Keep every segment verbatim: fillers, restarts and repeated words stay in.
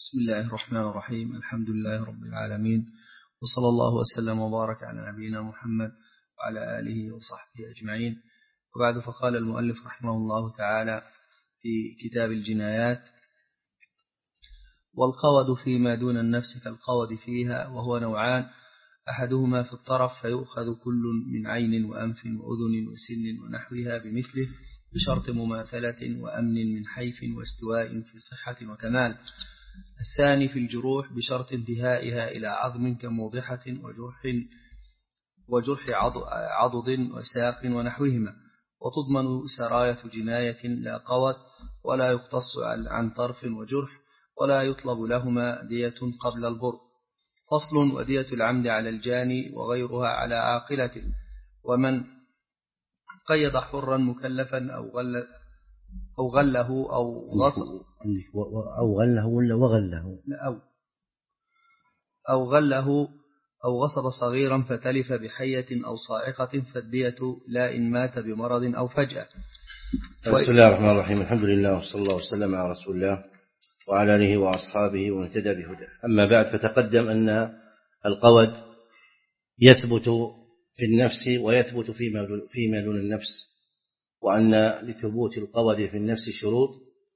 بسم الله الرحمن الرحيم. الحمد لله رب العالمين، وصلى الله وسلم وبارك على نبينا محمد وعلى آله وصحبه أجمعين. وبعد، فقال المؤلف رحمه الله تعالى في كتاب الجنايات: والقود فيما دون النفس كالقود فيها، وهو نوعان: أحدهما في الطرف فيؤخذ كل من عين وأنف وأذن وسن ونحوها بمثله بشرط مماثلة وأمن من حيف واستواء في صحة وكمال. الثاني في الجروح بشرط انتهائها إلى عظم كموضحة وجرح وجرح عضد وساق ونحوهما، وتضمن سراية جناية لا قود، ولا يقتص عن طرف وجرح، ولا يطلب لهما دية قبل البر. فصل: ودية العمد على الجاني وغيرها على عاقلة. ومن قيد حرا مكلفا أو غل أو غله أو غصب أو غله ولا وغله أو أو غله أو غصب صغيرا فتلف بحية أو صاعقة، فالدية لا إن مات بمرض أو فجأة. بسم الله الرحمن الرحيم. الحمد لله وصلى الله وسلم على رسول الله وعلى آله وأصحابه ومن اهتدى بهداه. أما بعد، فتقدم أن القود يثبت في النفس ويثبت فيما دون النفس، وأن لثبوت القود في النفس شروط،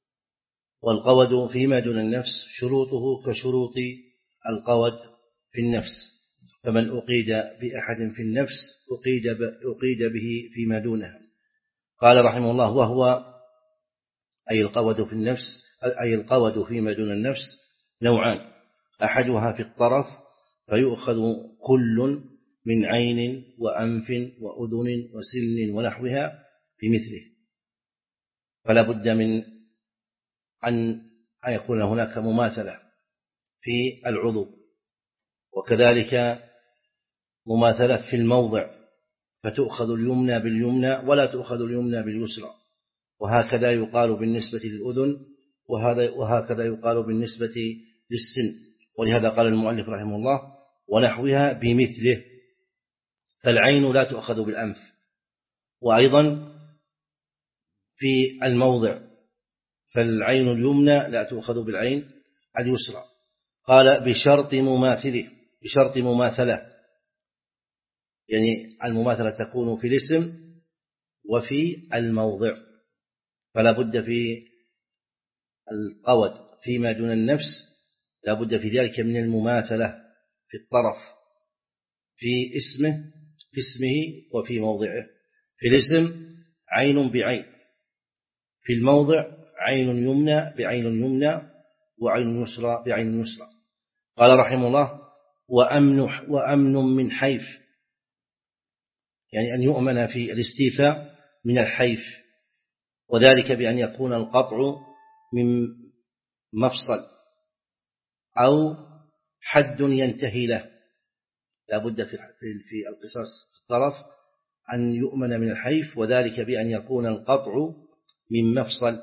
والقود فيما دون النفس شروطه كشروط القود في النفس، فمن أقيد بأحد في النفس أقيد, أقيد به فيما دونها. قال رحمه الله: وهو أي القود في النفس أي القود فيما دون النفس نوعان: أحدها في الطرف فيؤخذ كل من عين وأنف وأذن وسن ونحوها بمثله، فلا بد من أن يكون هناك مماثلة في العضو، وكذلك مماثلة في الموضع، فتؤخذ اليمنى باليمنى ولا تؤخذ اليمنى باليسرى، وهكذا يقال بالنسبة للأذن، وهكذا يقال بالنسبة للسن. ولهذا قال المؤلف رحمه الله: ونحوها بمثله، فالعين لا تؤخذ بالأنف، وأيضا في الموضع فالعين اليمنى لا تؤخذ بالعين اليسرى. قال بشرط مماثله، بشرط مماثلة، يعني المماثلة تكون في الاسم وفي الموضع، فلا بد في القود فيما دون النفس لا بد في ذلك من المماثلة في الطرف، في اسمه في اسمه وفي موضعه. في الاسم عين بعين، في الموضع عين يمنى بعين يمنى وعين يسرى بعين يسرى. قال رحمه الله: وأمن, وأمن من حيف، يعني أن يؤمن في الاستيفاء من الحيف، وذلك بأن يكون القطع من مفصل أو حد ينتهي له. لا بد في القصاص في الطرف أن يؤمن من الحيف، وذلك بأن يكون القطع من مفصل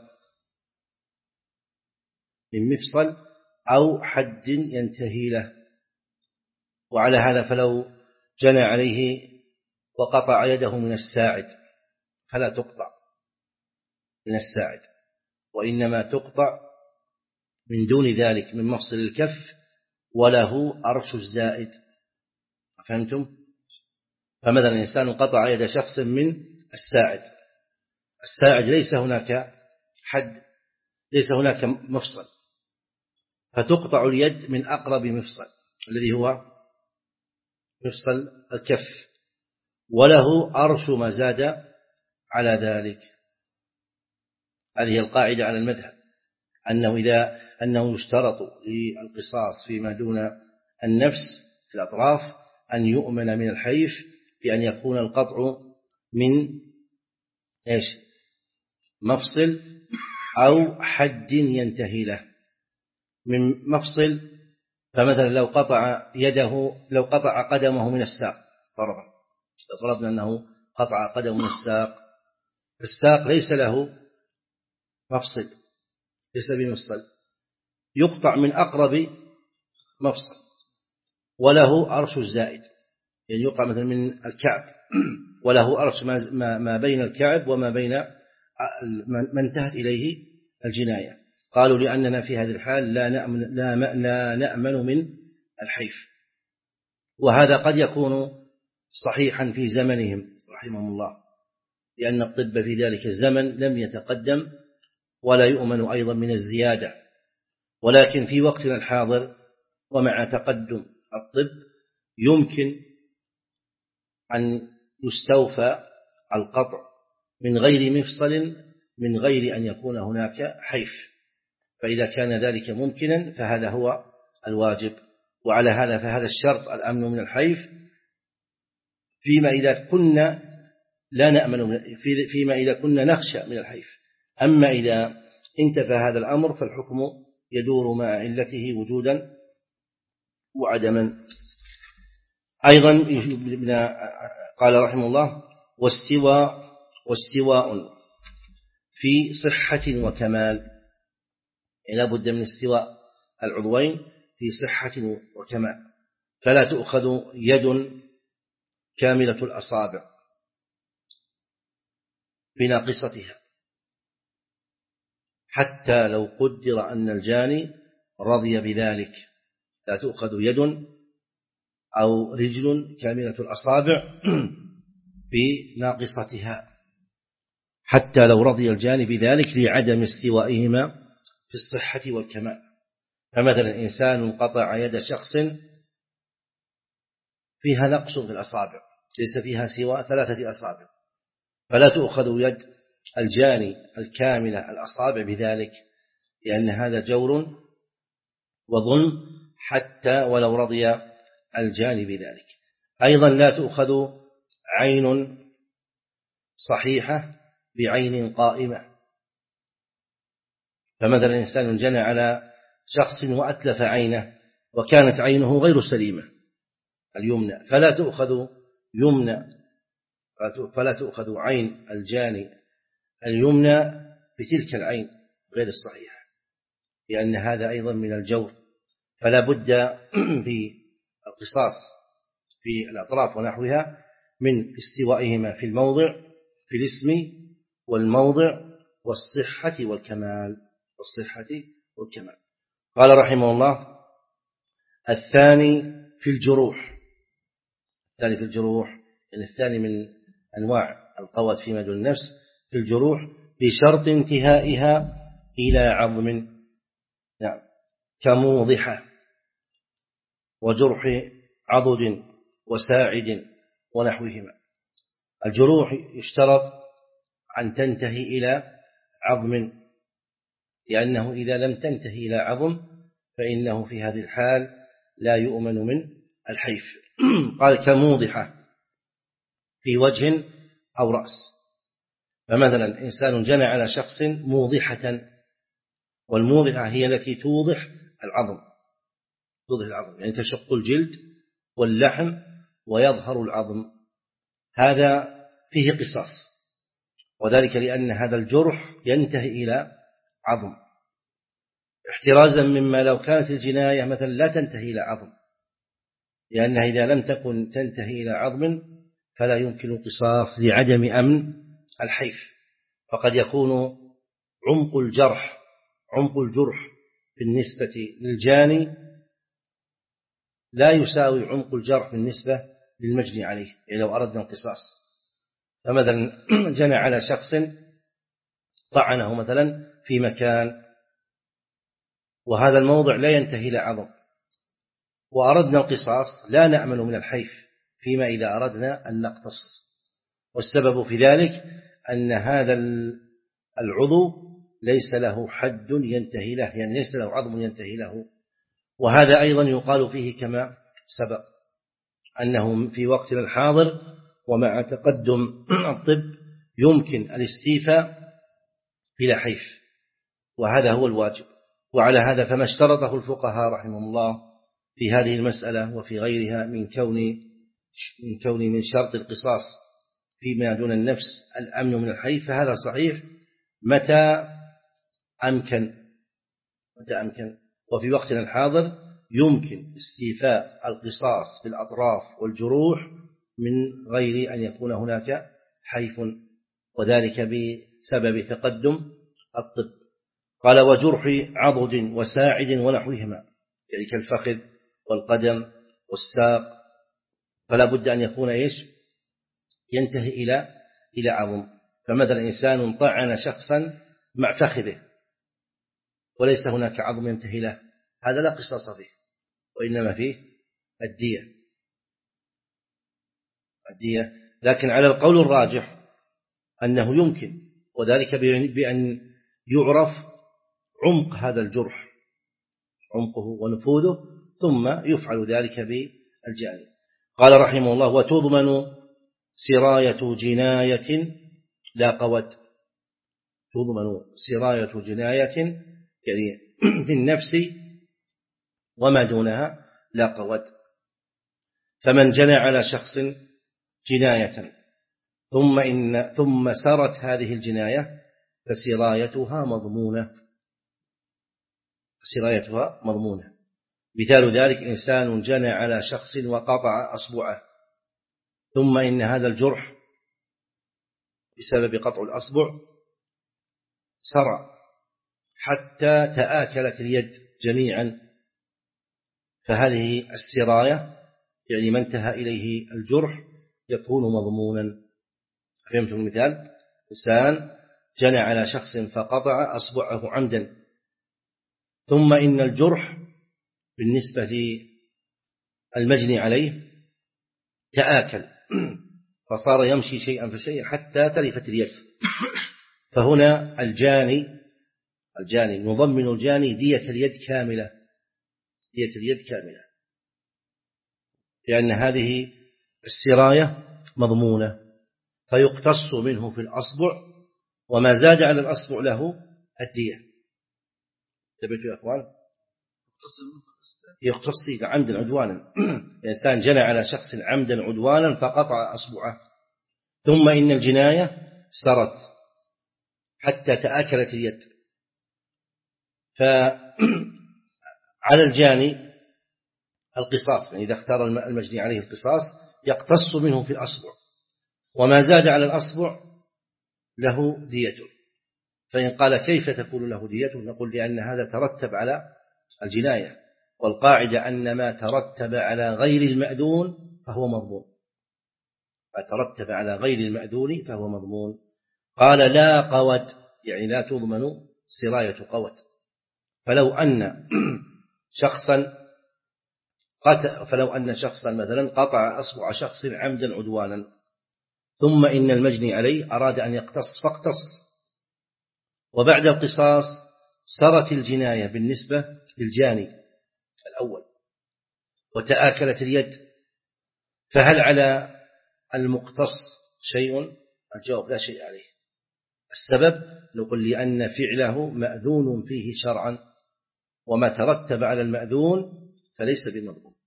من مفصل أو حد ينتهي له. وعلى هذا فلو جنى عليه وقطع يده من الساعد فلا تقطع من الساعد، وإنما تقطع من دون ذلك من مفصل الكف، وله أرش الزائد. فهمتم؟ فمثلا الإنسان قطع يد شخص من الساعد، الساعد ليس هناك حد، ليس هناك مفصل، فتقطع اليد من أقرب مفصل الذي هو مفصل الكف، وله أرش ما زاد على ذلك. هذه القاعدة على المذهب، أنه إذا أنه يشترط للقصاص فيما دون النفس في الأطراف أن يؤمن من الحيف بأن يكون القطع من إيش؟ مفصل أو حد ينتهي له. من مفصل، فمثلا لو قطع يده، لو قطع قدمه من الساق فرضا، فرضنا أنه قطع قدمه من الساق، الساق ليس له مفصل، ليس بمفصل، يقطع من أقرب مفصل، وله أرش الزائد، يعني يقطع مثلا من الكعب وله أرش ما بين الكعب وما بين ما انتهت إليه الجناية. قالوا لأننا في هذه الحال لا نأمن, لا, لا نأمن من الحيف. وهذا قد يكون صحيحا في زمنهم رحمهم الله، لأن الطب في ذلك الزمن لم يتقدم ولا يؤمن أيضا من الزيادة. ولكن في وقتنا الحاضر ومع تقدم الطب يمكن أن يستوفى القطع من غير مفصل من غير أن يكون هناك حيف. فإذا كان ذلك ممكنا فهذا هو الواجب. وعلى هذا فهذا الشرط الأمن من الحيف فيما إذا كنا لا نأمن، فيما إذا كنا نخشى من الحيف. أما إذا انتفى هذا الأمر فالحكم يدور مع علته وجودا وعدما. أيضا قال رحمه الله واستواء واستواء في صحة وكمال، لا بد من استواء العضوين في صحة وكمال، فلا تؤخذ يد كاملة الأصابع بناقصتها حتى لو قدر أن الجاني رضي بذلك. لا تؤخذ يد أو رجل كاملة الأصابع بناقصتها حتى لو رضي الجاني بذلك لعدم استوائهما في الصحة والكمال. فمثلا إنسان قطع يد شخص فيها نقص في الأصابع ليس فيها سوى ثلاثة أصابع، فلا تؤخذ يد الجاني الكاملة الأصابع بذلك، لأن هذا جور وظلم حتى ولو رضي الجاني بذلك. أيضا لا تؤخذ عين صحيحة بعين قائمة. فمثلا إنسان جنى على شخص وأتلف عينه وكانت عينه غير سليمة اليمنى، فلا تؤخذ يمنى فلا تؤخذ عين الجاني اليمنى بتلك العين غير الصحيحة، لأن هذا أيضا من الجور. فلا بد في القصاص في الأطراف ونحوها من استوائهما في الموضع في الاسم والموضع والصحة والكمال والصحة والكمال. قال رحمه الله الثاني في الجروح. الثاني في الجروح يعني الثاني من أنواع القواد فيما دون النفس في الجروح بشرط انتهائها إلى عظم، يعني كموضحة وجرح عضد وساعد ونحوهما. الجروح يشترط أن تنتهي إلى عظم، لأنه إذا لم تنتهي إلى عظم فإنه في هذه الحال لا يؤمن من الحيف. قال كموضحة في وجه أو رأس. فمثلا إنسان جنى على شخص موضحة، والموضحة هي التي توضح العظم توضح العظم يعني تشق الجلد واللحم ويظهر العظم. هذا فيه قصاص، وذلك لأن هذا الجرح ينتهي إلى عظم، احترازا مما لو كانت الجناية مثلا لا تنتهي إلى عظم، لأنها إذا لم تكن تنتهي إلى عظم فلا يمكن القصاص لعدم أمن الحيف. فقد يكون عمق الجرح عمق الجرح بالنسبة للجاني لا يساوي عمق الجرح بالنسبة للمجني عليه، يعني لو أردنا القصاص. فمثلا جنى على شخص طعنه مثلا في مكان وهذا الموضع لا ينتهي إلى عظم، وأردنا القصاص لا نأمن من الحيف فيما إذا أردنا أن نقتص. والسبب في ذلك أن هذا العضو ليس له حد ينتهي له، يعني ليس له عظم ينتهي له. وهذا أيضا يقال فيه كما سبق أنه في وقتنا الحاضر ومع تقدم الطب يمكن الاستيفاء بلا حيف، وهذا هو الواجب. وعلى هذا فما اشترطه الفقهاء رحمهم الله في هذه المسألة وفي غيرها من كون من كون من شرط القصاص فيما دون النفس الأمن من الحيف، فهذا صحيح متى أمكن متى أمكن وفي وقتنا الحاضر يمكن استيفاء القصاص في الأطراف والجروح من غير أن يكون هناك حيف، وذلك بسبب تقدم الطب. قال وجرح عضد وساعد ونحوهما، يعني كالفخذ والقدم والساق، فلا بد أن يكون إيش ينتهي إلى إلى عظم. فمثلا إنسان طعن شخصا مع فخذه وليس هناك عظم ينتهي له، هذا لا قصاص فيه، وإنما فيه الدية الدية لكن على القول الراجح أنه يمكن، وذلك بأن يعرف عمق هذا الجرح، عمقه ونفوذه، ثم يفعل ذلك بالجاني. قال رحمه الله وتضمن سراية جناية لا قود، تضمن سراية جناية يعني في النفس وما دونها لا قود. فمن جنى على شخص جناية ثم إن ثم سرت هذه الجناية فسرايتها مضمونة، سرايتها مضمونة. مثال ذلك إنسان جنى على شخص وقطع أصبعه، ثم إن هذا الجرح بسبب قطع الأصبع سرى حتى تآكلت اليد جميعا، فهذه السراية يعني ما انتهى إليه الجرح يكون مضمونا. فهمتم المثال؟ إنسان جنى على شخص فقطع أصبعه عمدا، ثم إن الجرح بالنسبة للمجني عليه تآكل فصار يمشي شيئا فشيئا حتى تلفت اليد، فهنا الجاني الجاني نضمن الجاني دية اليد كاملة، دية اليد كاملة، لأن هذه السراية مضمونة، فيقتص منه في الأصبع، وما زاد على الأصبع له الدية. تبتوا يا أخوان؟ يقتص عمدا عدوانا الإنسان جنى على شخص عمدا عدوانا فقطع أصبعه، ثم إن الجناية سرت حتى تآكلت اليد، فعلى الجاني القصاص، يعني إذا اختار المجني عليه القصاص يقتص منه في الأصبع، وما زاد على الأصبع له دية. فإن قال كيف تكون له دية؟ نقول لأن هذا ترتب على الجناية، والقاعدة أن ما ترتب على غير المأذون فهو مضمون، ما ترتب على غير المأذون فهو مضمون. قال لا قود، يعني لا تضمن سراية قود. فلو أن شخصا قتل فلو أن شخصا مثلا قطع أصبع شخص عمدا عدوانا، ثم إن المجني عليه أراد أن يقتص فاقتص، وبعد القصاص سرت الجناية بالنسبة للجاني الأول وتآكلت اليد، فهل على المقتص شيء؟ الجواب لا شيء عليه. السبب نقول لأن فعله مأذون فيه شرعا، وما ترتب على المأذون فليس بمضمون.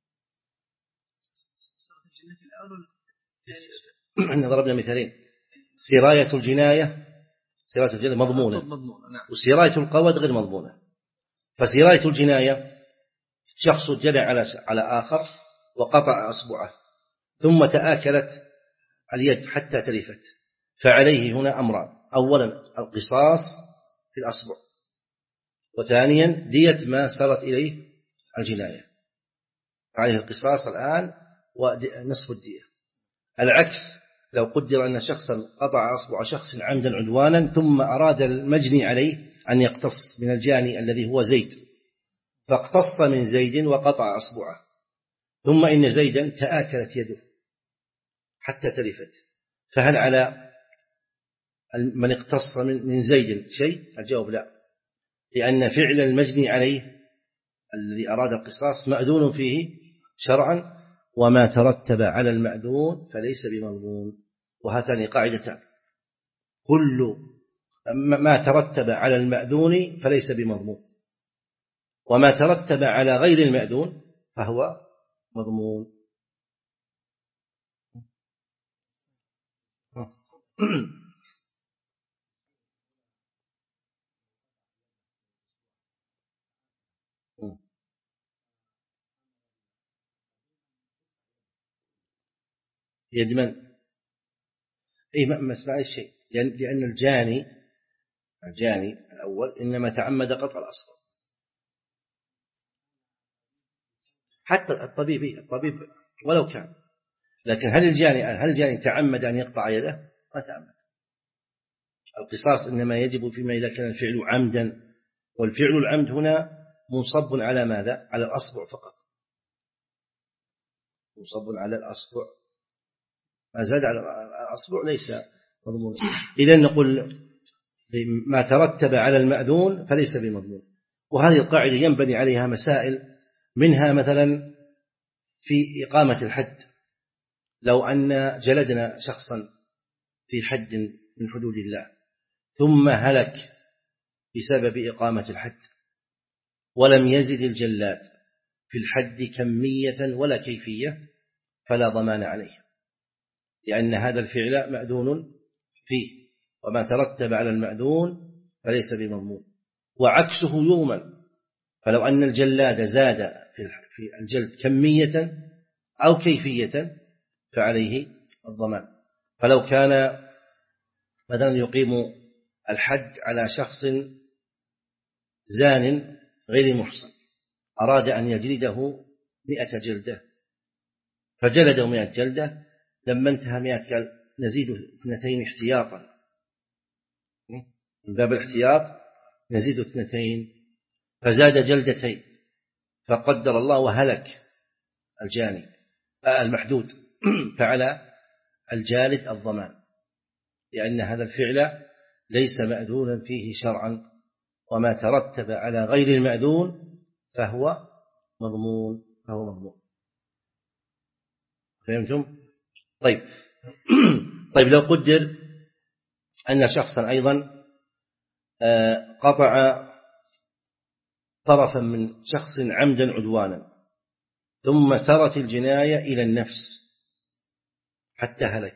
احنا ضربنا مثالين، سراية الجناية سراية الجناية مضمونة، وسراية القود غير مضمونة. فسراية الجناية شخص جنى على على آخر وقطع أصبعه، ثم تآكلت اليد حتى تلفت، فعليه هنا أمران: أولا القصاص في الأصبع، وثانيا دية ما سرت إليه الجناية، عليه القصاص الآن ونصف الدية. العكس لو قدر أن شخصا قطع أصبع شخص عمدا عدوانا، ثم أراد المجني عليه أن يقتص من الجاني الذي هو زيد، فاقتص من زيد وقطع أصبعه، ثم إن زيدا تآكلت يده حتى تلفت، فهل على من اقتص من زيد شيء؟ الجواب لا، لأن فعل المجني عليه الذي أراد القصاص مأذون فيه شرعا، وما ترتب على المأذون فليس بمضمون. وهاتان قاعدتان: كل ما ترتب على المأذون فليس بمضمون، وما ترتب على غير المأذون فهو مضمون. يد من؟ أي ما اسمع الشيء، لأن الجاني الجاني الأول إنما تعمد قطع الأصبع. حتى الطبيب الطبيب ولو كان، لكن هل الجاني هل الجاني تعمد أن يقطع يده؟ ما تعمد. القصاص إنما يجب فيما إذا كان الفعل عمدا، والفعل العمد هنا منصب على ماذا؟ على الأصبع فقط، منصب على الأصبع، ما زاد على الأصبع ليس مضمون. إذا نقول ما ترتب على المأذون فليس بمضمون. وهذه القاعدة ينبني عليها مسائل، منها مثلا في إقامة الحد. لو أن جلدنا شخصا في حد من حدود الله ثم هلك بسبب إقامة الحد ولم يزد الجلاد في الحد كمية ولا كيفية فلا ضمان عليه، لأن هذا الفعل مأذون فيه، وما ترتب على المأذون فليس بمضمون. وعكسه يضمن، فلو أن الجلاد زاد في الجلد كمية أو كيفية فعليه الضمان. فلو كان مثلا يقيم الحد على شخص زان غير محصن، أراد أن يجلده مئة جلدة فجلده مئة جلدة، لما انتهى مئة قال نزيد اثنتين احتياطا، من باب الاحتياط نزيد اثنتين، فزاد جلدتين، فقدر الله وهلك الجاني المحدود، فعلى الجالد الضمان، لأن هذا الفعل ليس مأذونا فيه شرعا، وما ترتب على غير المأذون فهو مضمون فهو مضمون. فهمتم؟ طيب طيب لو قدر أن شخصا أيضا قطع طرفا من شخص عمدا عدوانا ثم سرت الجناية إلى النفس حتى هلك،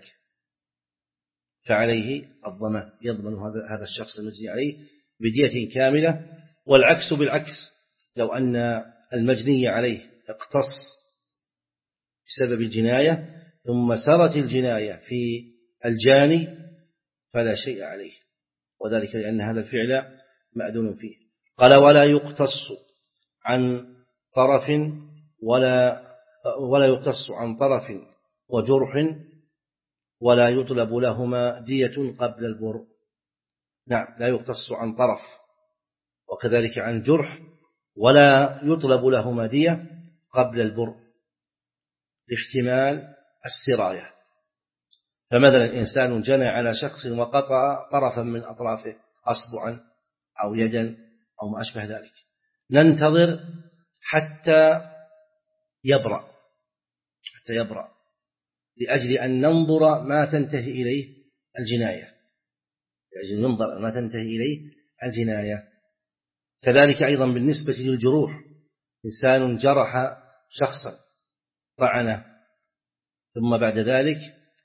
فعليه الضمان، يضمن هذا الشخص المجني عليه بدية كاملة. والعكس بالعكس، لو أن المجني عليه اقتص بسبب الجناية ثم سرت الجناية في الجاني فلا شيء عليه، وذلك لأن هذا الفعل مأذون فيه. قال ولا يقتص عن طرف ولا ولا يقتص عن طرف وجرح ولا يطلب لهما دية قبل البرء. نعم، لا يقتص عن طرف وكذلك عن جرح ولا يطلب لهما دية قبل البرء لاحتمال السراية. فمثلا إنسان جنى على شخص وقطع طرفا من أطرافه أصبعا أو يدا أو ما أشبه ذلك، ننتظر حتى يبرأ حتى يبرأ لأجل أن ننظر ما تنتهي إليه الجناية، لأجل ننظر ما تنتهي إليه الجناية. كذلك أيضا بالنسبة للجروح، إنسان جرح شخصا طعنه ثم بعد ذلك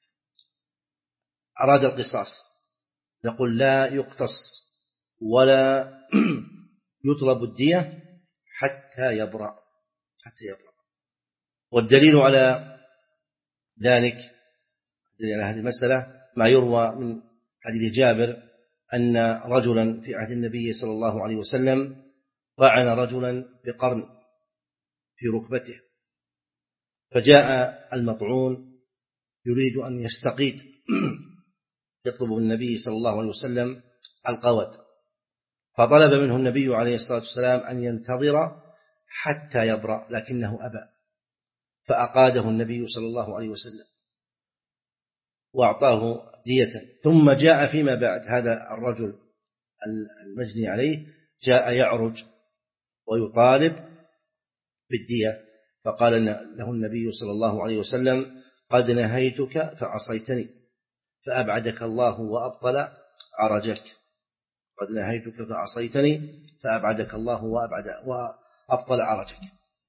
أراد القصاص، نقول لا يقتص ولا يطلب الدية حتى يبرأ حتى يبرأ. والدليل على ذلك على هذه المسألة ما يروى من حديث جابر أن رجلا في عهد النبي صلى الله عليه وسلم طعن رجلا بقرن في ركبته، فجاء المطعون يريد أن يستقيد، يطلب من النبي صلى الله عليه وسلم القود، فطلب منه النبي عليه الصلاة والسلام أن ينتظر حتى يبرأ، لكنه أبى، فأقاده النبي صلى الله عليه وسلم وأعطاه دية. ثم جاء فيما بعد هذا الرجل المجني عليه جاء يعرج ويطالب بالدية، فقال له النبي صلى الله عليه وسلم قد نهيتك فعصيتني فأبعدك الله وأبطل عرجك، قد نهيتك فعصيتني فأبعدك الله وأبطل عرجك.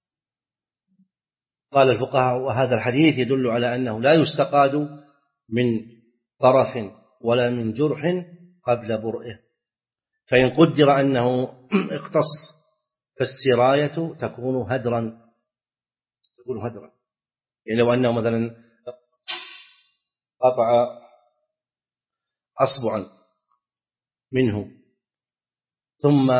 قال الفقهاء وهذا الحديث يدل على أنه لا يستقاد من طرف ولا من جرح قبل برئه، فإن قدر أنه اقتص فالسراية تكون هدرا تكون هدرا يعني لو أنه مثلا قطع أصبعا منه ثم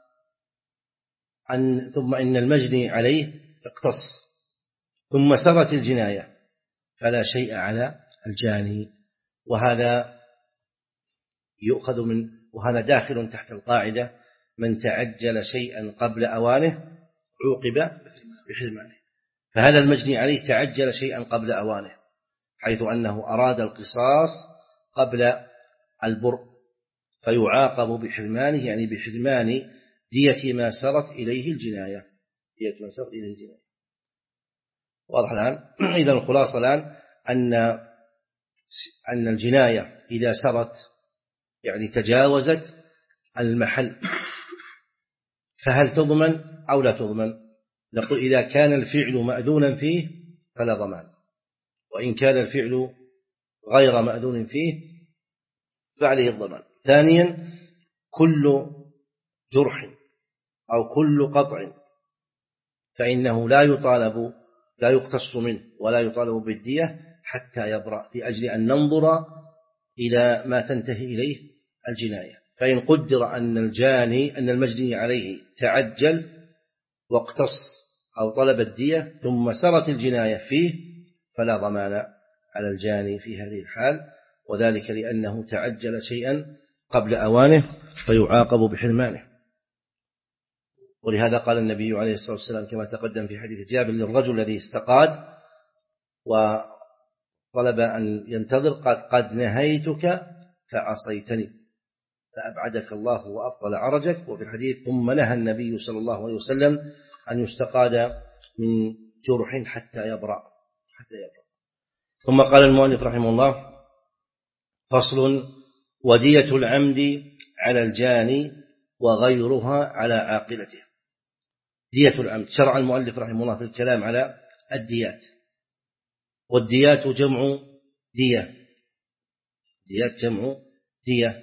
أن ثم إن المجني عليه اقتص، ثم سرت الجناية فلا شيء على الجاني. وهذا يؤخذ من وهذا داخل تحت القاعدة: من تعجل شيئا قبل أوانه عوقب بحرمانه. فهذا المجني عليه تعجل شيئا قبل أوانه، حيث أنه أراد القصاص قبل البر، فيعاقب بحرمانه، يعني بحرمان دية ما سرت إليه الجناية، دية ما سرت إليه الجناية. واضح الآن؟ إذا الخلاصة الآن أن أن الجناية إذا سرت يعني تجاوزت المحل، فهل تضمن أو لا تضمن؟ نقول إذا كان الفعل مأذونا فيه فلا ضمان، وإن كان الفعل غير مأذون فيه فعليه الضمان. ثانيا، كل جرح أو كل قطع فإنه لا يطالب لا يقتص منه ولا يطالب بالدية حتى يبرأ، لأجل أن ننظر إلى ما تنتهي إليه الجناية. فإن قدر أن الجاني أن المجني عليه تعجل واقتص أو طلب الدية ثم سرت الجناية فيه فلا ضمان على الجاني في هذه الحال، وذلك لأنه تعجل شيئا قبل أوانه فيعاقب بحرمانه. ولهذا قال النبي عليه الصلاة والسلام كما تقدم في حديث جابر للرجل الذي استقاد وطلب أن ينتظر: قد, قد نهيتك فعصيتني فأبعدك الله وأبطل عرجك. وفي الحديث: ثم نهى النبي صلى الله عليه وسلم أن يستقاد من جرح حتى يبرأ حتى يبرأ. ثم قال المؤلف رحمه الله: فصل: ودية العمد على الجاني وغيرها على عاقلته. دية العمد، شرع المؤلف رحمه الله في الكلام على الديات، والديات جمع دية، ديات جمع دية،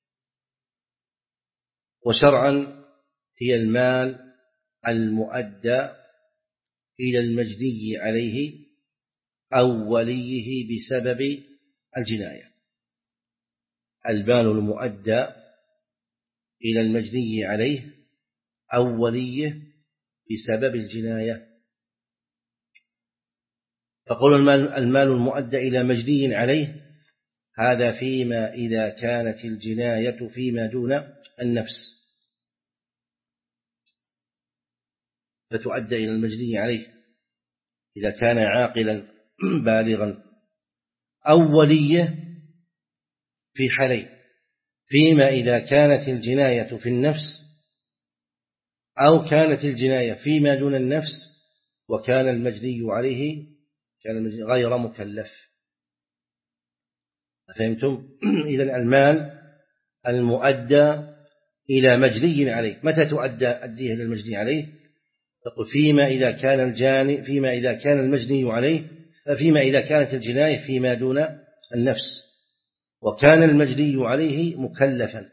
وشرعا هي المال المؤدى إلى المجني عليه أو وليه بسبب الجناية. المال المؤدى إلى المجني عليه أو وليه بسبب الجناية. فقول المال, المال المؤدى إلى مجني عليه هذا فيما إذا كانت الجناية فيما دون النفس فتؤدى إلى المجني عليه إذا كان عاقلا بالغا، أو وليه في حالين: فيما إذا كانت الجناية في النفس أو كانت الجناية فيما دون النفس وكان المجني عليه كان المجني غير مكلف. فهمتم؟ إذن المال المؤدى إلى مجني عليه، متى تؤدى الدية إلى المجني عليه؟ تقول فيما إذا كان الجاني فيما إذا كان المجني عليه فيما إذا كانت الجناية فيما دون النفس وكان المجني عليه مكلفا.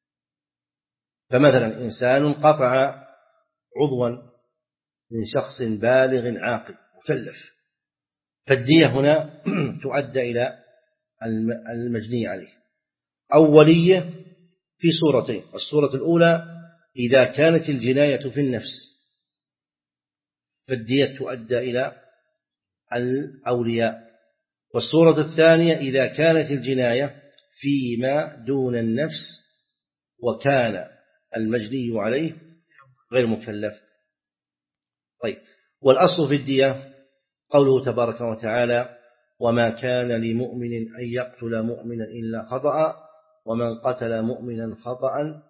فمثلا إنسان قطع عضوا من شخص بالغ عاقل مكلف، فالدية هنا تؤدى إلى المجني عليه. أو وليه في صورتين: الصورة الأولى إذا كانت الجناية في النفس فالدية تؤدى إلى الأولياء، والصورة الثانية إذا كانت الجناية فيما دون النفس وكان المجني عليه غير مكلف. طيب، والأصل في الدية قوله تبارك وتعالى: وما كان لمؤمن أن يقتل مؤمنا إلا خطأ ومن قتل مؤمنا خطأ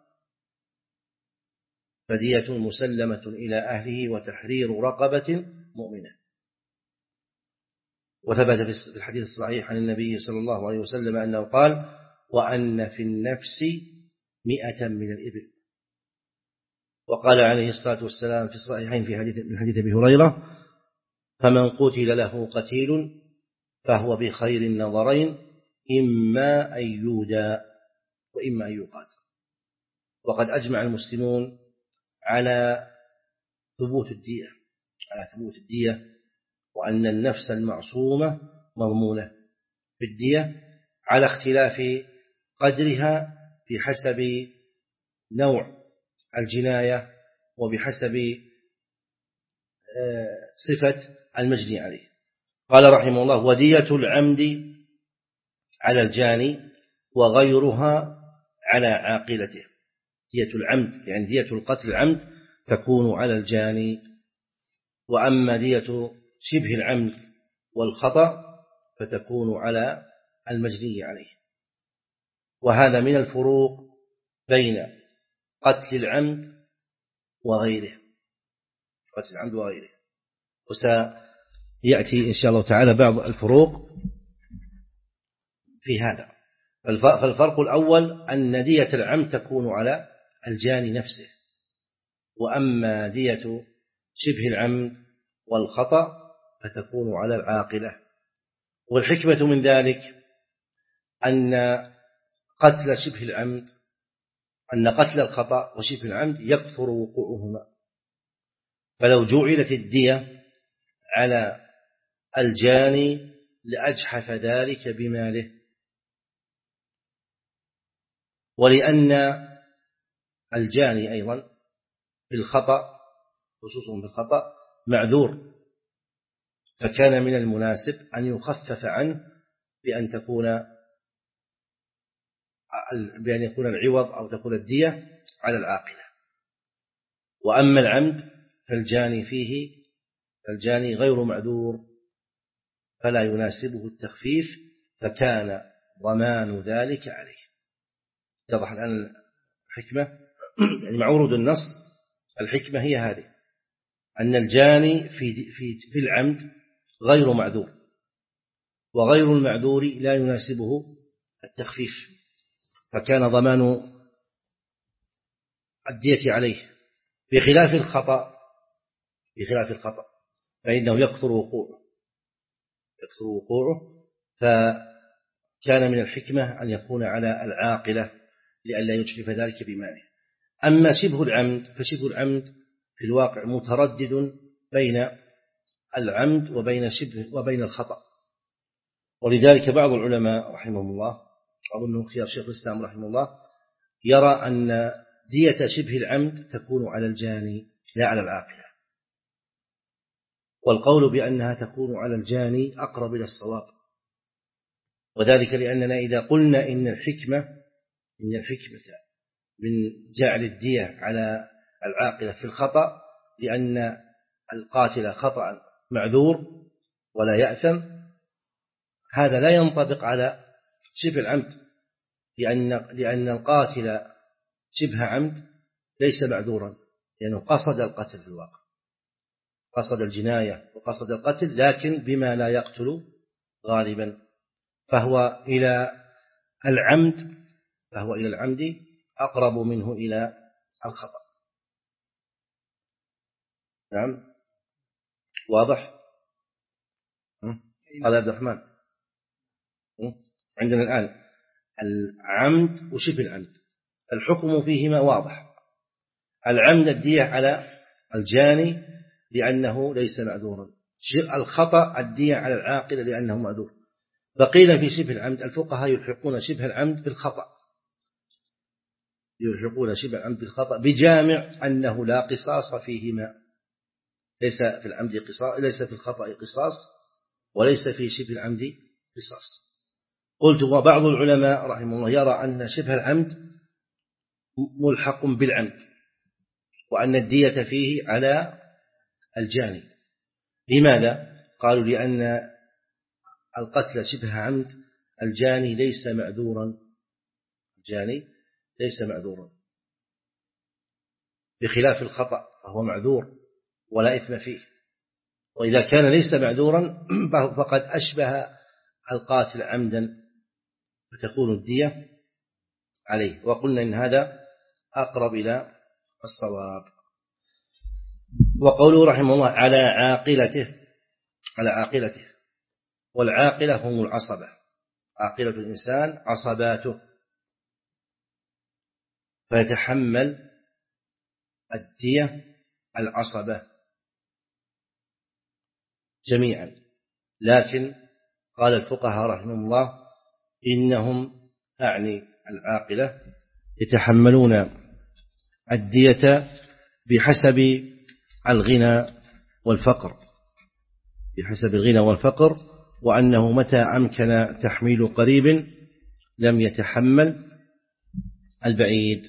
فدية مسلمة إلى أهله وتحرير رقبة مؤمنة. وثبت في الحديث الصحيح عن النبي صلى الله عليه وسلم أنه قال: وأن في النفس مئة من الإبل. وقال عليه الصلاة والسلام في الصحيحين في حديث من حديث أبي هريرة: فمن قتل له قتيل فهو بخير النظرين إما أن يودى وإما أن يقاتل. وقد أجمع المسلمون على ثبوت الدية على ثبوت الدية وأن النفس المعصومة مضمونة بالدية على اختلاف قدرها في حسب نوع الجناية وبحسب صفة المجني عليه. قال رحمه الله: ودية العمد على الجاني وغيرها على عاقلته. دية العمد يعني دية القتل العمد تكون على الجاني، وأما دية شبه العمد والخطأ فتكون على المجني عليه. وهذا من الفروق بين قتل العمد وغيره، قتل العمد وغيره، وسيأتي إن شاء الله تعالى بعض الفروق في هذا. فالفرق الأول أن دية العمد تكون على الجاني نفسه، وأما دية شبه العمد والخطأ فتكون على العاقلة. والحكمة من ذلك أن قتل شبه العمد أن قتل الخطأ وشبه العمد يكثر وقوعهما، فلو جعلت الدية على الجاني لأجحف ذلك بماله، ولأن الجاني أيضا بالخطأ خصوصا بالخطأ معذور، فكان من المناسب أن يخفف عنه بأن تكون بأن يكون العوض أو تكون الدية على العاقلة. وأما العمد فالجاني فيه الجاني غير معذور فلا يناسبه التخفيف، فكان ضمان ذلك عليه. اتضح الآن الحكمة، يعني مع ورود النص الحكمة هي هذه، أن الجاني في في في العمد غير معذور، وغير المعذور لا يناسبه التخفيف، فكان ضمان الدية عليه، بخلاف الخطأ بخلاف الخطأ فإنه يكثر وقوعه يكثر وقوعه فكان من الحكمة أن يكون على العاقلة لئلا يجحف ذلك بماله. أما شبه العمد فشبه العمد في الواقع متردد بين العمد وبين شبه وبين الخطأ، ولذلك بعض العلماء رحمهم الله، أظنه خيار شيخ الإسلام رحمه الله، يرى أن دية شبه العمد تكون على الجاني لا على العاقلة، والقول بأنها تكون على الجاني أقرب إلى الصواب، وذلك لأننا إذا قلنا إن الحكمة إن الحكمة من جعل الدية على العاقلة في الخطأ لأن القاتل خطأ معذور ولا يأثم، هذا لا ينطبق على شبه العمد، لأن لأن القاتل شبه عمد ليس معذورا، لأنه قصد القتل في الواقع، قصد الجناية وقصد القتل، لكن بما لا يقتل غالبا، فهو إلى العمد فهو إلى العمد أقرب منه إلى الخطأ. نعم، واضح؟ قال عبد الرحمن عندنا الآن العمد وشبه العمد الحكم فيهما واضح. العمد الدية على الجاني لأنه ليس معذورا، الخطأ الدية على العاقلة لأنه معذور. فقيل في شبه العمد الفقهاء يلحقون شبه العمد بالخطأ يلحقون شبه العمد بالخطأ بجامع أنه لا قصاص فيهما، ليس في العمد قصاص، ليس في الخطأ قصاص، وليس في شبه العمد قصاص. قلت وبعض العلماء رحمه الله يرى أن شبه العمد ملحق بالعمد، وأن الدية فيه على الجاني. لماذا؟ قالوا لأن القتل شبه عمد الجاني ليس معذورا الجاني ليس معذورا بخلاف الخطأ فهو معذور ولا إثم فيه، وإذا كان ليس معذورا فقد أشبه القاتل عمدا فتكون الدية عليه. وقلنا إن هذا أقرب إلى الصواب. وقوله رحمه الله على عاقلته على عاقلته والعاقلة هم العصبة، عاقلة الإنسان عصباته، فيتحمل الدية العصبة جميعا. لكن قال الفقهاء رحمهم الله إنهم أعني العاقلة يتحملون الدية بحسب الغنى والفقر بحسب الغنى والفقر وأنه متى أمكن تحميل قريب لم يتحمل البعيد.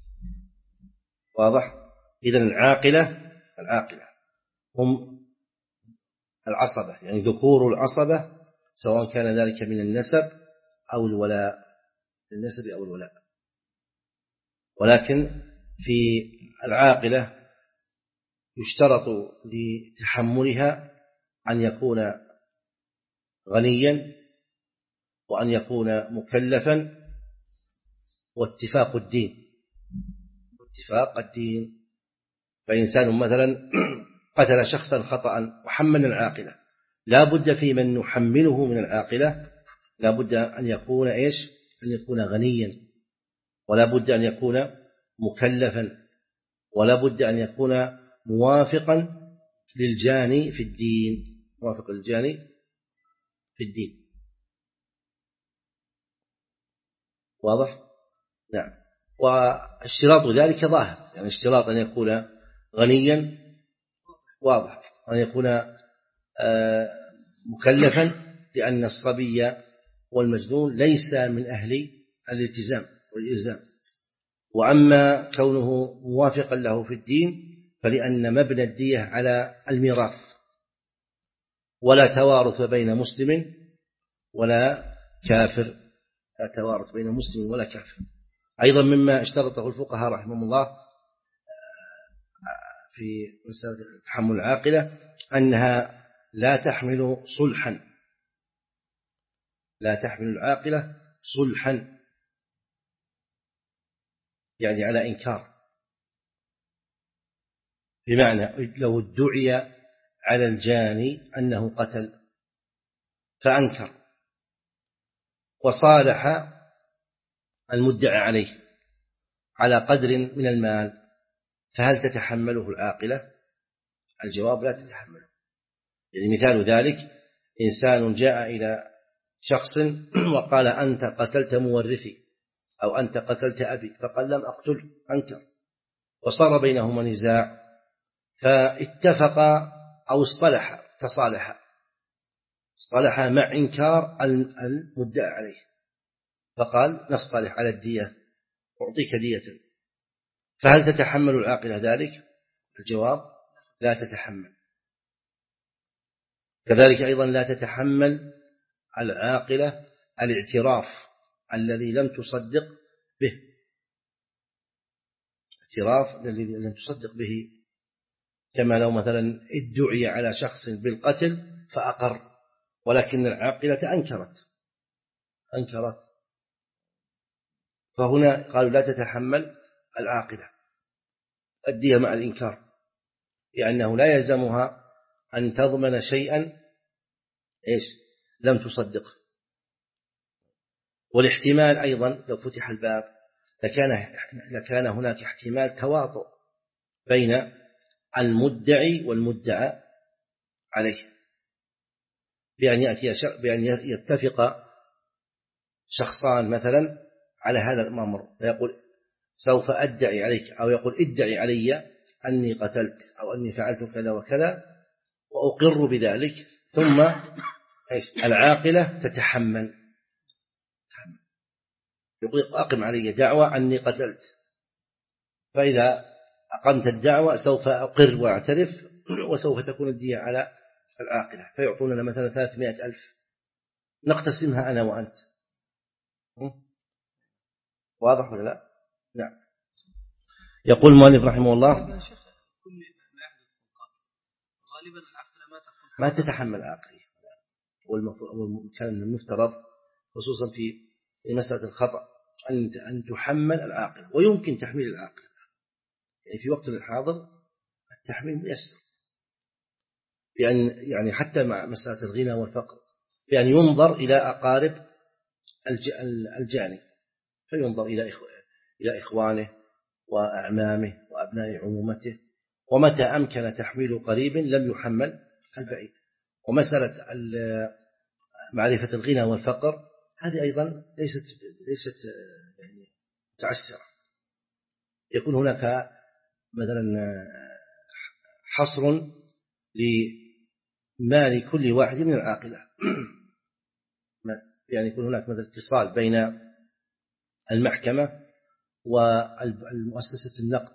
واضح؟ إذن العاقلة العاقلة هم العصبة، يعني ذكور العصبة، سواء كان ذلك من النسب أو الولاء، النسب أو الولاء. ولكن في العاقلة يشترط لتحملها أن يكون غنيا وأن يكون مكلفا واتفاق الدين واتفاق الدين. فإنسان مثلا قتل شخصا خطأ وحمل العاقلة، لا بد في من نحمله من العاقلة لا بد أن يكون إيش؟ أن يكون غنيا، ولا بد أن يكون مكلفا، ولا بد أن يكون موافقا للجاني في الدين، موافق للجاني في الدين. واضح؟ نعم. والاشتراط ذلك ظاهر، يعني اشتراط أن يكون غنيا واضح، أن يكون مكلفا، لأن الصبي والمجنون ليس من أهل الالتزام والإلزام. وأما كونه موافقا له في الدين فلأن مبنى الدية على الميراث، ولا توارث بين مسلم ولا كافر، لا توارث بين مسلم ولا كافر. أيضا مما اشترطه الفقهاء رحمهم الله في مسألة تحمل العاقلة أنها لا تحمل صلحا، لا تحمل العاقلة صلحا، يعني على إنكار، بمعنى لو ادعي على الجاني أنه قتل فأنكر وصالح المدعى عليه على قدر من المال، فهل تتحمله العاقلة؟ الجواب لا تتحمله. يعني مثال ذلك إنسان جاء إلى شخص وقال أنت قتلت مورثي أو أنت قتلت أبي، فقال لم أقتل، أنكر، وصار بينهما نزاع، فاتفق أو اصطلح تصالح اصطلح مع إنكار المدعى عليه، فقال نصطلح على الدية، أعطيك دية، فهل تتحمل العاقلة ذلك؟ الجواب لا تتحمل. كذلك أيضا لا تتحمل العاقلة الاعتراف الذي لم تصدق به، اعتراف الذي لم تصدق به، كما لو مثلا ادعي على شخص بالقتل فأقر ولكن العاقلة أنكرت أنكرت فهنا قالوا لا تتحمل العاقلة الدية مع الإنكار، لأنه لا يلزمها أن تضمن شيئا إيش لم تصدقه. والاحتمال أيضا لو فتح الباب لكان, لكان هناك احتمال تواطؤ بين المدعي والمدعى عليه، بأن يأتي بأن يتفق شخصان مثلا على هذا الأمر فيقول سوف أدعي عليك، أو يقول ادعي علي أني قتلت أو أني فعلت كذا وكذا وأقر بذلك، ثم العاقلة تتحمل، يقول أقم علي دعوة أني قتلت، فإذا أقمت الدعوة سوف أقر وأعترف وسوف تكون الدية على العاقلة، فيعطوننا مثلا ثلاثمائة ألف نقتسمها أنا وأنت. واضح ولا لا؟ نعم. يقول المؤلف رحمه الله ما تتحمل العاقلة، وكان المفترض خصوصا في مسألة الخطأ أن تحمل العاقلة، ويمكن تحميل العاقلة، يعني في وقت الحاضر التحميل ميسر، بأن يعني حتى مع مسألة الغنى والفقر بأن ينظر إلى أقارب الجاني، فينظر إلى إلى إخوانه وأعمامه وأبناء عمومته، ومتى أمكن تحميل قريب لم يحمل البعيد. ومسألة معرفة الغنى والفقر هذه أيضا ليست ليست يعني متعسرة، يكون هناك مثلا حصر لمال كل واحد من العاقلة، يعني يكون هناك مثلا اتصال بين المحكمة والمؤسسة النقد،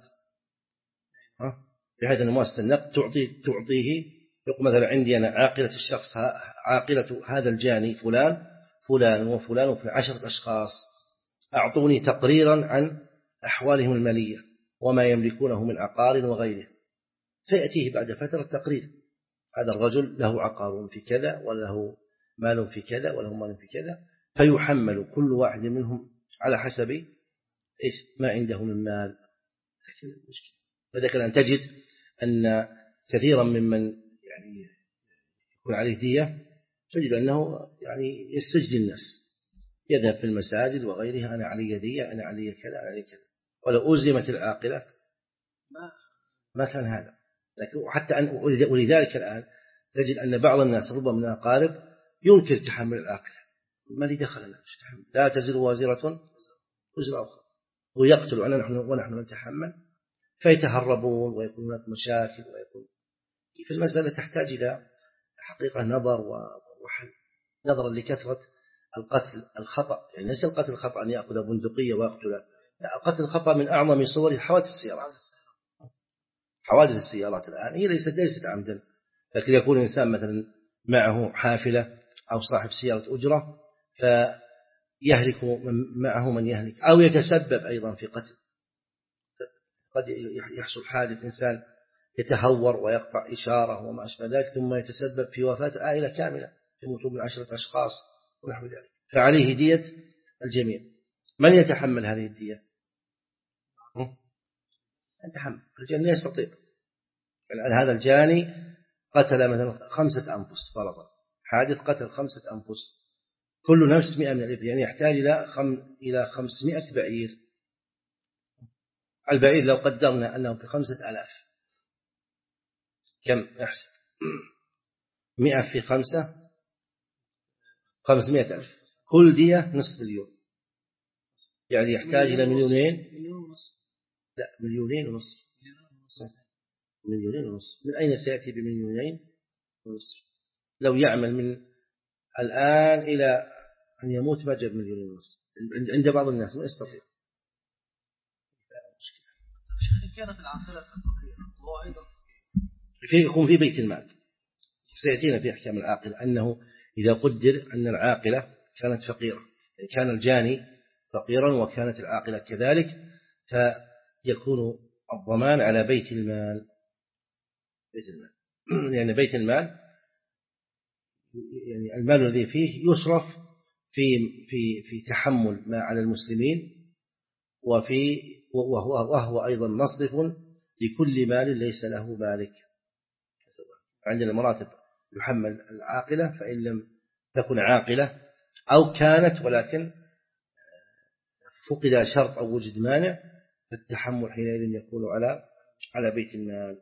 بحيث أن مؤسسة النقد تعطي تعطيه يقول مثلا عندي أنا عاقلة الشخص، عاقلة هذا الجاني فلان فلان وفلان وفي عشرة أشخاص، أعطوني تقريرا عن أحوالهم المالية وما يملكونه من عقار وغيره، فيأتيه بعد فترة تقرير هذا الرجل له عقار في كذا وله مال في كذا وله مال في كذا، فيحمل كل واحد منهم على حسب إيش ما عنده من مال. فذلك أن تجد أن كثيرا ممن يعني يكون عليه دية تجد أنه يعني يستجدي الناس، يذهب في المساجد وغيرها أنا علي دية أنا علي كذا أنا علي كذا، ولو ألزمت العاقلة ما ما كان هذا. لكن حتى أن ولذلك الآن تجد أن بعض الناس ربما من الأقارب ينكر تحمل العاقلة، ما لي دخل أنا لا تزر وازرة وزر أخرى، ويقتل أنا نحن ونحن نتحمل، فيتهربون ويكون هناك مشاكل، ويكون في المسألة تحتاج إلى حقيقة نظر وحل، نظرا لكثرة القتل الخطأ، يعني ليس القتل الخطأ أن يأخذ بندقية ويقتل، لا، القتل الخطأ من أعظم صور حوادث السيارات. حوادث السيارات الآن هي ليست ليست عمدا، لكن يكون إنسان مثلا معه حافلة أو صاحب سيارة أجرة فيهلك معه من يهلك، أو يتسبب أيضا في قتل، قد يحصل حادث إنسان يتهور ويقطع إشارة وما أشبه ذلك ثم يتسبب في وفاة عائلة كاملة، يموت من عشرة أشخاص ونحو ذلك، فعليه دية الجميع. من يتحمل هذه الدية؟ يتحمل الجاني، يستطيع. يعني هذا الجاني قتل مثلا خمسة أنفس فرضا، حادث قتل خمسة أنفس، كل نفس مئة من الإبل، يعني يحتاج إلى خم إلى خمسمائة بعير. البعير لو قدرنا أنه بخمسة آلاف كم يحسن؟ مئة في خمسة خمسمائة ألف، كل دية نصف مليون، يعني يحتاج إلى مليونين، لا مليونين ونصف، مليونين ونصف. من أين سيأتي بمليونين ونصف؟ لو يعمل من الآن إلى أن يموت ما جاب مليونين ونصف، عند بعض الناس ما يستطيع. كانت العاقلة فقيرة وهو أيضا في يكون في بيت المال، سيأتينا في أحكام العاقلة أنه إذا قدر أن العاقلة كانت فقيرة، يعني كان الجاني فقيرا وكانت العاقلة كذلك، فيكون الضمان على بيت المال. بيت المال يعني بيت المال يعني المال الذي فيه يصرف في في في تحمل ما على المسلمين، وفي وهو, وهو أيضا مصرف لكل مال ليس له مالك. عندنا مراتب يحمل العاقلة، فإن لم تكن عاقلة أو كانت ولكن فقد شرط أو وجد مانع، فالتحمل حينئذ يكون على على بيت المال.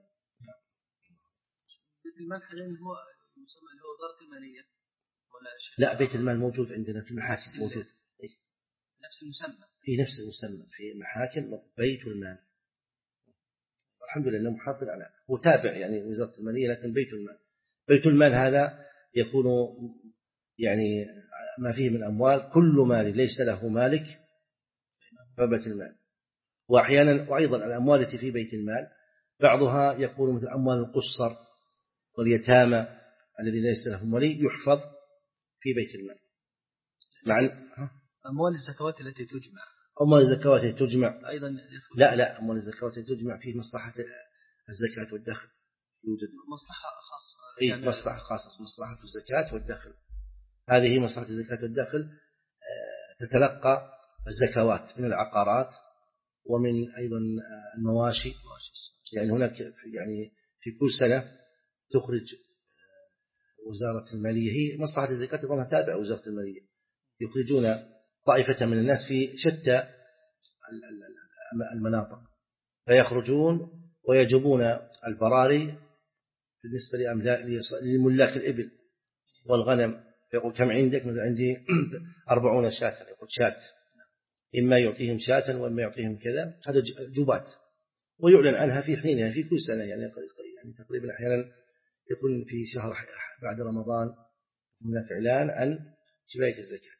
بيت المال حاليا هو يسمى اللي هو وزارة المالية ولا شيء؟ لا، بيت المال موجود عندنا في المحاكم، موجود نفس المسمى، في نفس المسمى في محاكم بيت المال. الحمد لله محافظ على، هو تابع يعني وزارة المالية، لكن بيت المال بيت المال هذا يكون يعني ما فيه من أموال، كل مال ليس له مالك فبيت المال. وأحيانا وأيضا الأموال التي في بيت المال بعضها يكون مثل أموال القصر واليتامى الذي ليس لهم ولي، يحفظ في بيت المال. مع أموال الزكوات التي تجمع، أموال الزكوات التي تجمع أيضا لا لا أموال الزكوات التي تجمع فيه مصلحة الزكاة والدخل، يوجد مصلحة خاصة، في يعني مصلحة خاصة، مصلحة الزكاة والدخل. هذه مصلحة الزكاة والدخل تتلقى الزكوات من العقارات ومن أيضا المواشي، يعني هناك يعني في كل سنة تخرج وزارة المالية، هي مصلحة الزكاة تظنها تابعة وزارة المالية، يخرجون طائفة من الناس في شتى المناطق، فيخرجون ويجبون البراري بالنسبة لملاك الإبل والغنم، يقول كم عندك؟ مثلا عندي أربعون شاة، يقول شاة، إما يعطيهم شاة وإما يعطيهم كذا، هذا جبات، ويعلن عنها في حينها في كل سنة، يعني يعني تقريبا أحيانا يكون في شهر بعد رمضان هناك إعلان عن جباية الزكاة.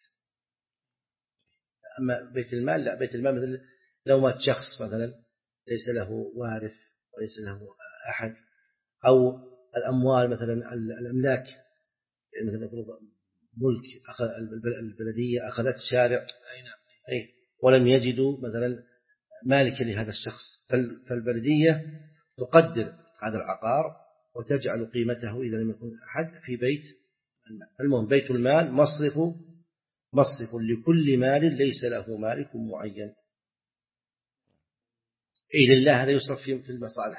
أما بيت المال لا، بيت المال مثل لو مات شخص مثلا ليس له وارث وليس له أحد، أو الأموال مثلا الأملاك، يعني مثلا ملك أخذ البلدية أخذت شارع أي ولم يجدوا مثلا مالك لهذا الشخص، فالبلدية تقدر هذا العقار وتجعل قيمته إذا لم يكن أحد في بيت المال. المهم بيت المال مصرف مصرف لكل مال ليس له مالك معين. إيه لله هذا يصرف في المصالح،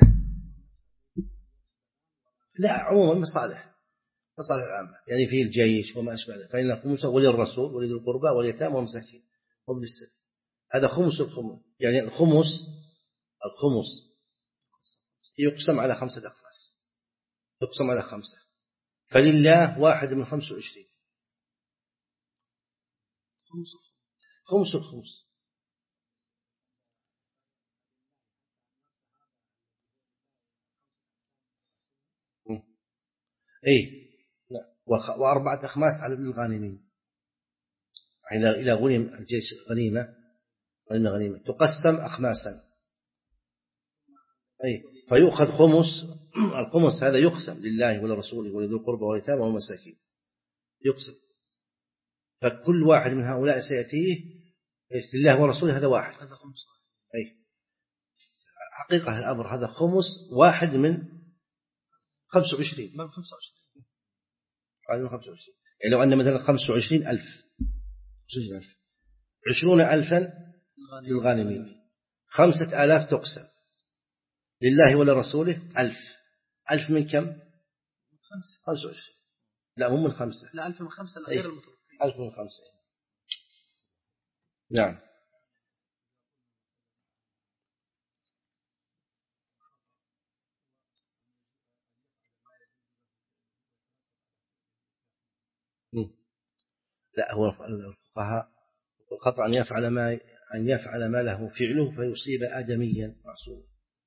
لا عموما مصالح مصالح العامة، يعني في الجيش وما أشبه ذلك، فإن خمسه وللرسول ولذي القربى واليتامى والمساكين وابن السبيل، هذا خمس الخمس. يعني الخمس الخمس يقسم على خمسة أخماس، يقسم على خمسة، فلله واحد من خمس وعشرين، خمس الخمس. إيه وأربعة أخماس على الغانمين، إلى إلى غنم الجيش غنيمة غنيمة غنيمة تقسم أخماسا، أي فيؤخذ خمس. الخمس هذا يقسم لله ولرسوله ولذي القربى واليتامى والمساكين، يقسم، فكل واحد من هؤلاء سيأتيه لله ورسوله هذا واحد، هذا خمس. أي حقيقة الأمر هذا خمس واحد من خمس وعشرين، من خمس وعشرين، واحد من خمس وعشرين. يعني لو أن مثلا خمس وعشرين ألف، عشرون ألفا للغانمين، خمسة آلاف تقسم لله ولرسوله ألف، ألف من كم؟ خمسة، خمسة وعشرين، لا هم من خمسة، لا ألف من خمسة غير المتوقع، ألف من خمسة. نعم. لا هو الفقهاء الخطأ أن يفعل ما أن يفعل ما له فعله فيصيب آدميا معصوما.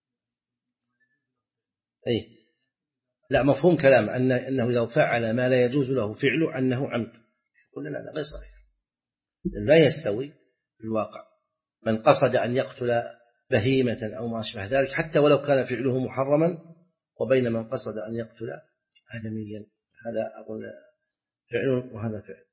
أي لا مفهوم كلام أن أنه لو فعل ما لا يجوز له فعله أنه عمد، قلنا لا غير صحيح، لا يستوي في الواقع من قصد أن يقتل بهيمة أو ما أشبه ذلك حتى ولو كان فعله محرما، وبين من قصد أن يقتل آدميا، هذا أقول فعل وهذا فعل.